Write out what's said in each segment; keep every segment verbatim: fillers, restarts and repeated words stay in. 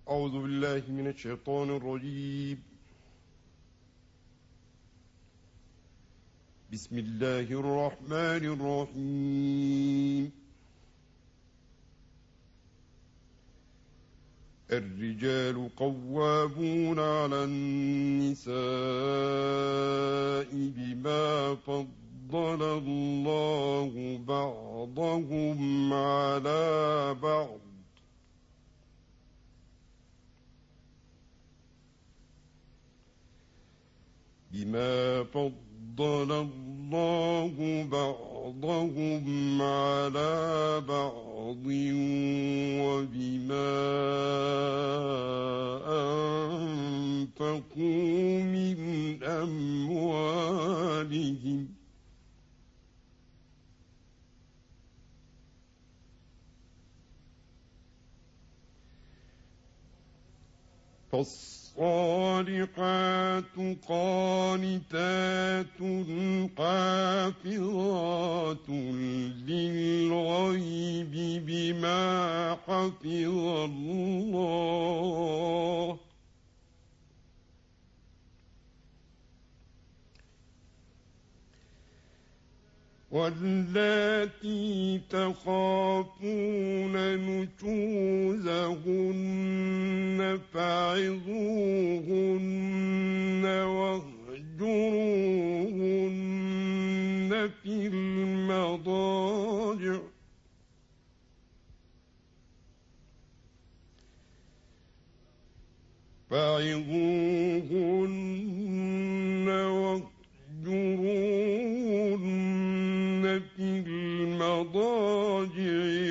أعوذ بالله من الشيطان الرجيم. بسم الله الرحمن الرحيم. الرجال قوامون على النساء بما فضل الله بعضهم على بعض بما فضل الله بعضهم على بعض وبما أنفقوا من أموالهم فالصالحات قانتات حافظات للغيب بما حفظ الله واللاتي تخافون نشوزهن فعظوهن واهجروهن في المضاجع فعظوهن واهجروهن في المضاجع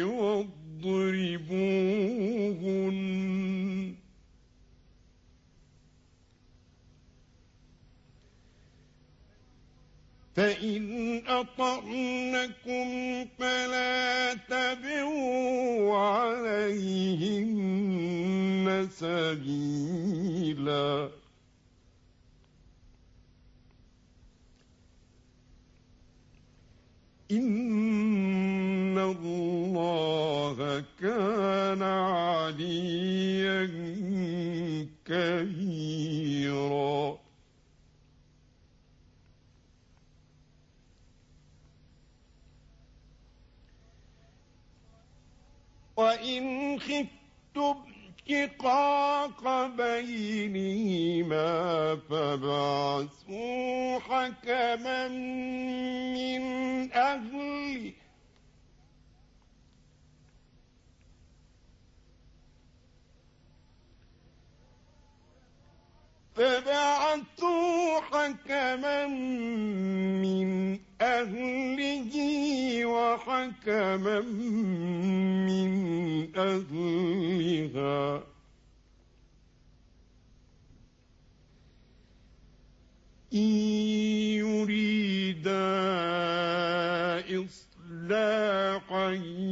واضربوهن فإن أطعنكم فلا تبغوا عليهن سبيلا إن الله كان عليا كبيرا. وإن خفتم شقاق بينهما فابعثوا حكما من أهله فبعثوا حكما من أهله وحكما من أهلها إن يريدا إصلاحا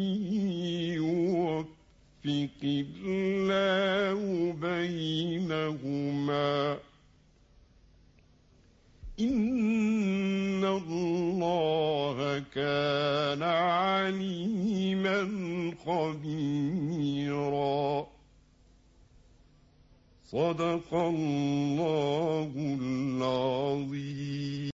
يوفق الله بينهما إن الله كان عليما خبيرا. صدق الله العظيم.